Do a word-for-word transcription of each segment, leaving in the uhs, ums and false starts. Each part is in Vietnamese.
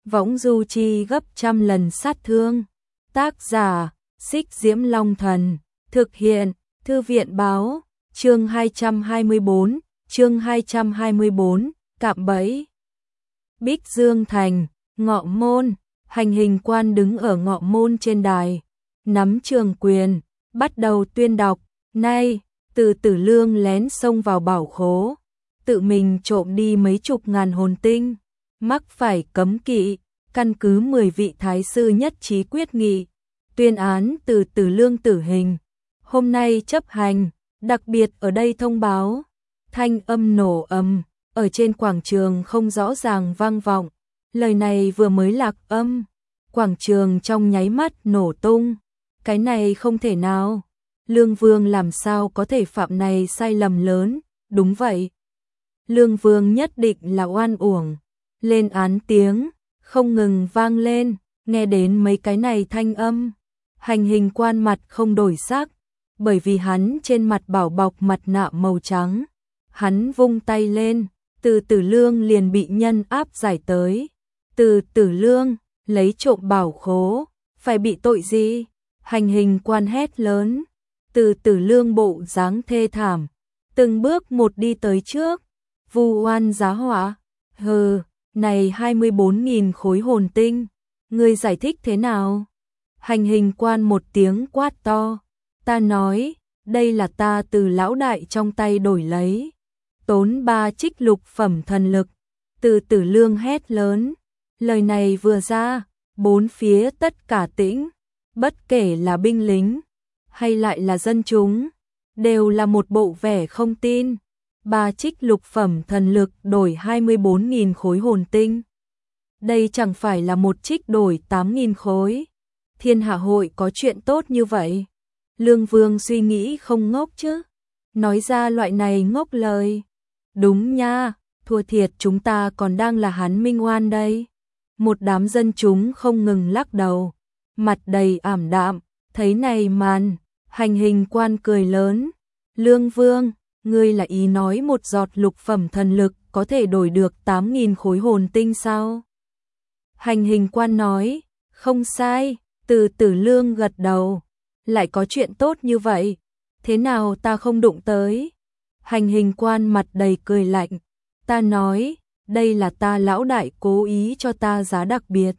võng du chi gấp trăm lần sát thương. Tác giả, Xích Diễm Long Thần, thực hiện, Thư viện báo, chương hai trăm hai mươi bốn, chương hai trăm hai mươi bốn, cạm bẫy. Bích Dương Thành, Ngọ Môn, Hành Hình Quan đứng ở Ngọ Môn trên đài, nắm trường quyền, bắt đầu tuyên đọc. Nay, Từ Tử Lương lén xông vào bảo khố, tự mình trộm đi mấy chục ngàn hồn tinh, mắc phải cấm kỵ, căn cứ mười vị thái sư nhất trí quyết nghị, tuyên án Từ Tử Lương tử hình. Hôm nay chấp hành, đặc biệt ở đây thông báo. Thanh âm nổ ầm, ở trên quảng trường không rõ ràng vang vọng. Lời này vừa mới lạc âm, quảng trường trong nháy mắt nổ tung. Cái này không thể nào. Lương Vương làm sao có thể phạm này sai lầm lớn, đúng vậy. Lương Vương nhất định là oan uổng. Lên án tiếng, không ngừng vang lên, nghe đến mấy cái này thanh âm. Hành Hình Quan mặt không đổi sắc, bởi vì hắn trên mặt bảo bọc mặt nạ màu trắng. Hắn vung tay lên, Từ Tử Lương liền bị nhân áp giải tới. Từ Tử Lương, lấy trộm bảo khố, phải bị tội gì? Hành Hình Quan hét lớn. Từ Tử Lương bộ dáng thê thảm, từng bước một đi tới trước, vu oan giá họa. Hừ, này hai mươi bốn nghìn khối hồn tinh, ngươi giải thích thế nào? Hành Hình Quan một tiếng quát to. Ta nói, đây là ta từ lão đại trong tay đổi lấy, tốn ba trích lục phẩm thần lực. Từ Tử Lương hét lớn. Lời này vừa ra, bốn phía tất cả tĩnh, bất kể là binh lính hay lại là dân chúng, đều là một bộ vẻ không tin. Ba trích lục phẩm thần lực đổi hai mươi bốn nghìn khối hồn tinh. Đây chẳng phải là một trích đổi tám nghìn khối. Thiên Hạ hội có chuyện tốt như vậy? Lương Vương suy nghĩ không ngốc chứ? Nói ra loại này ngốc lời. Đúng nha, thua thiệt chúng ta còn đang là hắn minh oan đây. Một đám dân chúng không ngừng lắc đầu, mặt đầy ảm đạm, thấy này màn, Hành Hình Quan cười lớn. Lương Vương, ngươi là ý nói một giọt lục phẩm thần lực có thể đổi được tám nghìn khối hồn tinh sao? Hành Hình Quan nói, không sai. Từ Tử Lương gật đầu. Lại có chuyện tốt như vậy, thế nào ta không đụng tới? Hành Hình Quan mặt đầy cười lạnh. Ta nói, đây là ta lão đại cố ý cho ta giá đặc biệt.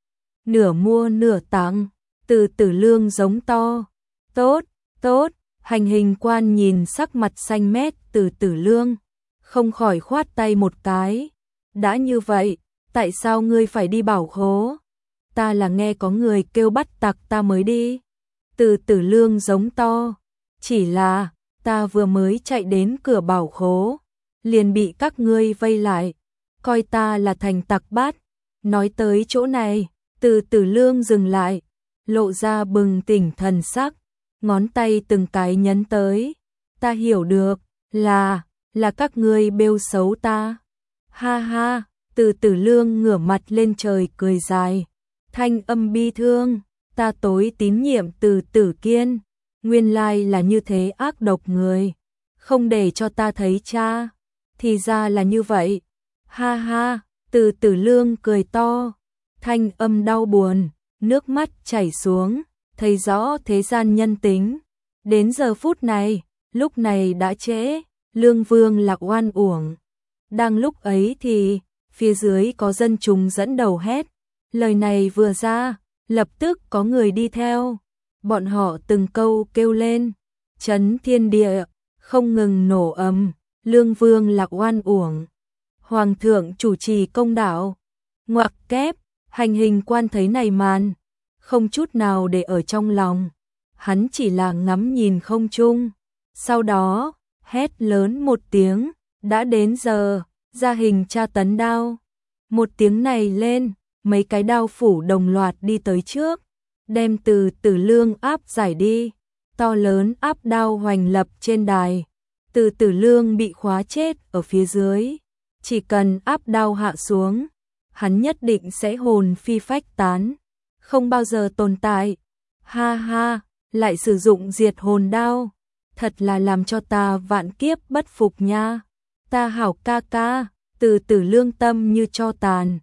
Nửa mua nửa tặng. Từ Tử Lương giống to. Tốt, tốt. Hành Hình Quan nhìn sắc mặt xanh mét Từ Tử Lương, không khỏi khoát tay một cái. Đã như vậy, tại sao ngươi phải đi bảo khố? Ta là nghe có người kêu bắt tặc ta mới đi. Từ Tử Lương giống to. Chỉ là, ta vừa mới chạy đến cửa bảo khố, liền bị các ngươi vây lại, coi ta là thành tặc bắt. Nói tới chỗ này, Từ Tử Lương dừng lại, lộ ra bừng tỉnh thần sắc, ngón tay từng cái nhấn tới. Ta hiểu được, là, là các ngươi bêu xấu ta. Ha ha, Từ Tử Lương ngửa mặt lên trời cười dài. Thanh âm bi thương, ta tối tín nhiệm Từ Tử Kiên, nguyên lai là như thế ác độc người, không để cho ta thấy cha, thì ra là như vậy. Ha ha, Từ Tử Lương cười to, thanh âm đau buồn, nước mắt chảy xuống, thấy rõ thế gian nhân tính. Đến giờ phút này, lúc này đã trễ, Lương Vương là oan uổng. Đang lúc ấy thì, phía dưới có dân chúng dẫn đầu hét. Lời này vừa ra, lập tức có người đi theo. Bọn họ từng câu kêu lên, chấn thiên địa, không ngừng nổ ầm. Lương Vương là oan uổng. Hoàng thượng chủ trì công đạo. Ngoặc kép, Hành Hình Quan thấy này màn, không chút nào để ở trong lòng. Hắn chỉ là ngắm nhìn không trung. Sau đó, hét lớn một tiếng, đã đến giờ, ra hình tra tấn đao. Một tiếng này lên, mấy cái đao phủ đồng loạt đi tới trước, đem Từ Tử Lương áp giải đi. To lớn áp đao hoành lập trên đài. Từ Tử Lương bị khóa chết ở phía dưới. Chỉ cần áp đao hạ xuống, hắn nhất định sẽ hồn phi phách tán, không bao giờ tồn tại. Ha ha, lại sử dụng diệt hồn đao, thật là làm cho ta vạn kiếp bất phục nha. Ta hảo ca ca. Từ Tử Lương tâm như tro tàn,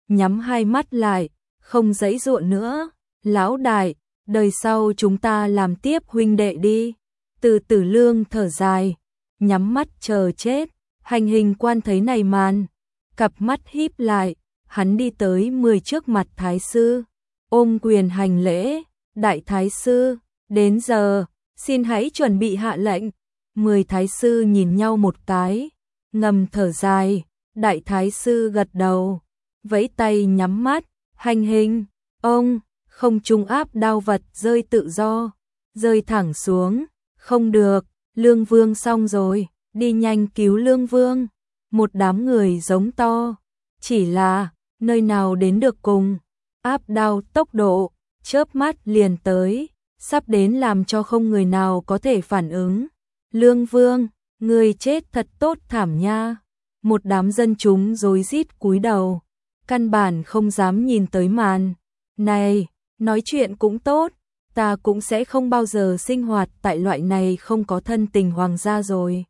nhắm hai mắt lại, không giãy giụa nữa. Lão đại, đời sau chúng ta làm tiếp huynh đệ đi. Từ Tử Lương thở dài, nhắm mắt chờ chết. Hành Hình Quan thấy này màn, cặp mắt híp lại, hắn đi tới mười trước mặt thái sư, ôm quyền hành lễ. Đại thái sư, đến giờ, xin hãy chuẩn bị hạ lệnh. Mười thái sư nhìn nhau một cái, ngầm thở dài. Đại thái sư gật đầu, vẫy tay nhắm mắt. Hành hình, ông, không trung áp đao vật rơi tự do, rơi thẳng xuống. Không được, Lương Vương xong rồi, đi nhanh cứu Lương Vương. Một đám người giống to, chỉ là, nơi nào đến được cùng. Áp đao tốc độ, chớp mắt liền tới, sắp đến làm cho không người nào có thể phản ứng. Lương Vương, người chết thật tốt thảm nha. Một đám dân chúng rối rít cúi đầu, căn bản không dám nhìn tới màn. Này, nói chuyện cũng tốt, ta cũng sẽ không bao giờ sinh hoạt tại loại này không có thân tình hoàng gia rồi.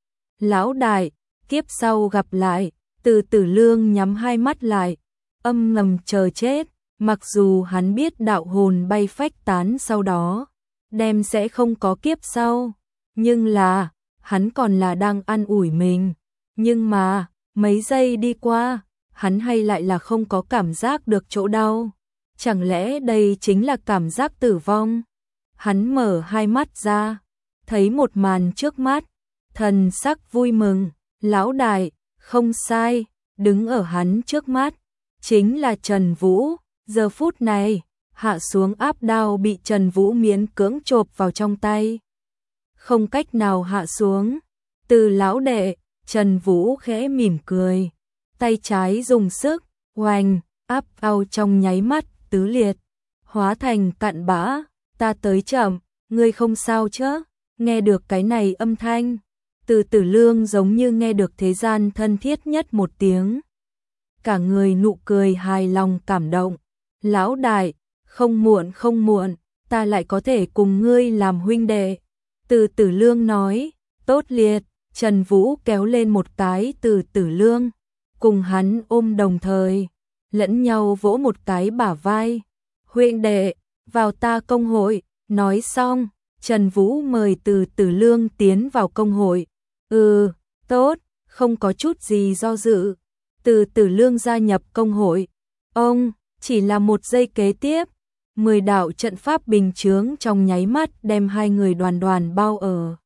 Lão đại, kiếp sau gặp lại. Từ Tử Lương nhắm hai mắt lại, âm ngầm chờ chết. Mặc dù hắn biết đạo hồn bay phách tán sau đó, đem sẽ không có kiếp sau, nhưng là, hắn còn là đang an ủi mình. Nhưng mà, mấy giây đi qua, hắn hay lại là không có cảm giác được chỗ đau. Chẳng lẽ đây chính là cảm giác tử vong? Hắn mở hai mắt ra, thấy một màn trước mắt, thần sắc vui mừng. Lão đại, không sai, đứng ở hắn trước mắt, chính là Trần Vũ. Giờ phút này, hạ xuống áp đao bị Trần Vũ miễn cưỡng chộp vào trong tay. Không cách nào hạ xuống. Từ lão đệ, Trần Vũ khẽ mỉm cười. Tay trái dùng sức, oanh, áp đao trong nháy mắt, tứ liệt. Hóa thành cặn bã. Ta tới chậm, ngươi không sao chứ? Nghe được cái này âm thanh. Từ Tử Lương giống như nghe được thế gian thân thiết nhất một tiếng. Cả người nụ cười hài lòng cảm động. Lão đại, không muộn không muộn, ta lại có thể cùng ngươi làm huynh đệ. Từ Tử Lương nói, tốt liệt. Trần Vũ kéo lên một cái Từ Tử Lương, cùng hắn ôm đồng thời, lẫn nhau vỗ một cái bả vai. Huynh đệ, vào ta công hội. Nói xong, Trần Vũ mời Từ Tử Lương tiến vào công hội. Ừ, tốt, không có chút gì do dự. Từ Tử Lương gia nhập công hội. Ông, chỉ là một giây kế tiếp, mười đạo trận pháp bình chướng trong nháy mắt đem hai người đoàn đoàn bao ở.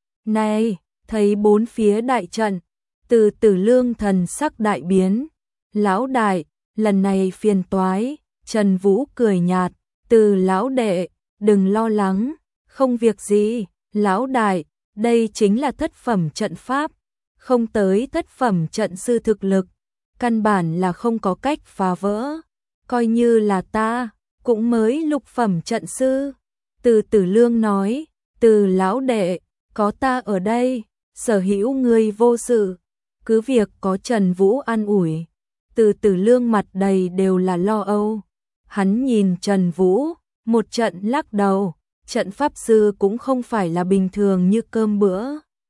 Này, thấy bốn phía đại trận, Từ Tử Lương thần sắc đại biến. Lão đại, lần này phiền toái. Trần Vũ cười nhạt. Từ lão đệ, đừng lo lắng, không việc gì. Lão đại, đây chính là thất phẩm trận pháp, không tới thất phẩm trận sư thực lực, căn bản là không có cách phá vỡ. Coi như là ta, cũng mới lục phẩm trận sư. Từ Tử Lương nói, Từ lão đệ, có ta ở đây, sở hữu ngươi vô sự. Cứ việc có Trần Vũ an ủi, Từ Tử Lương mặt đầy đều là lo âu. Hắn nhìn Trần Vũ, một trận lắc đầu. Trận pháp sư cũng không phải là bình thường như cơm bữa,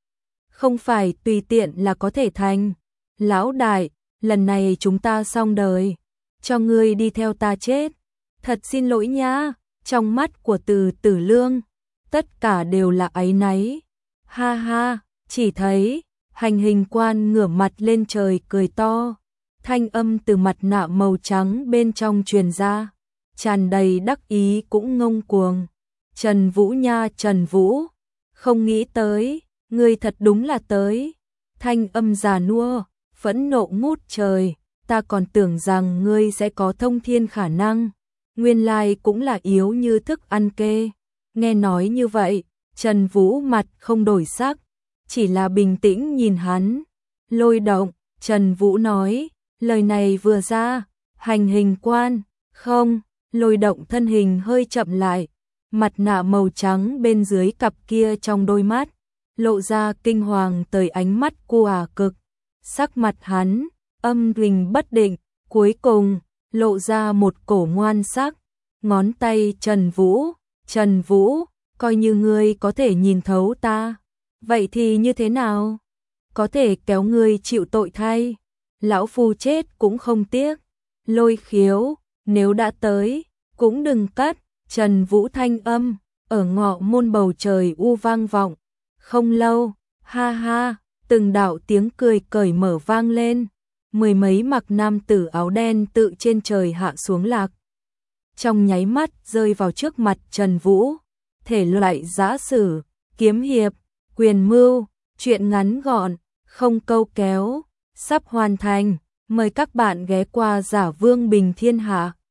không phải tùy tiện là có thể thành. Lão đại, lần này chúng ta xong đời, cho ngươi đi theo ta chết. Thật xin lỗi nha. Trong mắt của Từ Tử Lương, tất cả đều là áy náy. Ha ha, chỉ thấy Hành Hình Quan ngửa mặt lên trời cười to. Thanh âm từ mặt nạ màu trắng bên trong truyền ra, tràn đầy đắc ý cũng ngông cuồng. Trần Vũ nha, Trần Vũ, không nghĩ tới, ngươi thật đúng là tới. Thanh âm già nua, phẫn nộ ngút trời, ta còn tưởng rằng ngươi sẽ có thông thiên khả năng, nguyên lai cũng là yếu như thức ăn kê. Nghe nói như vậy, Trần Vũ mặt không đổi sắc, chỉ là bình tĩnh nhìn hắn. Lôi động, Trần Vũ nói, lời này vừa ra, Hành Hình Quan, không, lôi động thân hình hơi chậm lại. Mặt nạ màu trắng bên dưới cặp kia trong đôi mắt, lộ ra kinh hoàng tới ánh mắt của cực. Sắc mặt hắn, âm tình bất định, cuối cùng, lộ ra một cổ ngoan sắc. Ngón tay Trần Vũ, Trần Vũ, coi như ngươi có thể nhìn thấu ta. Vậy thì như thế nào? Có thể kéo ngươi chịu tội thay. Lão phu chết cũng không tiếc. Lôi Khiếu, nếu đã tới, cũng đừng cắt. Trần Vũ thanh âm, ở ngọ môn bầu trời u vang vọng. Không lâu, ha ha, từng đạo tiếng cười cởi mở vang lên. Mười mấy mặc nam tử áo đen tự trên trời hạ xuống lạc. Trong nháy mắt rơi vào trước mặt Trần Vũ. Thể loại giã sử, kiếm hiệp, quyền mưu, truyện ngắn gọn, không câu kéo, sắp hoàn thành. Mời các bạn ghé qua Giả Vương Bình Thiên Hạ.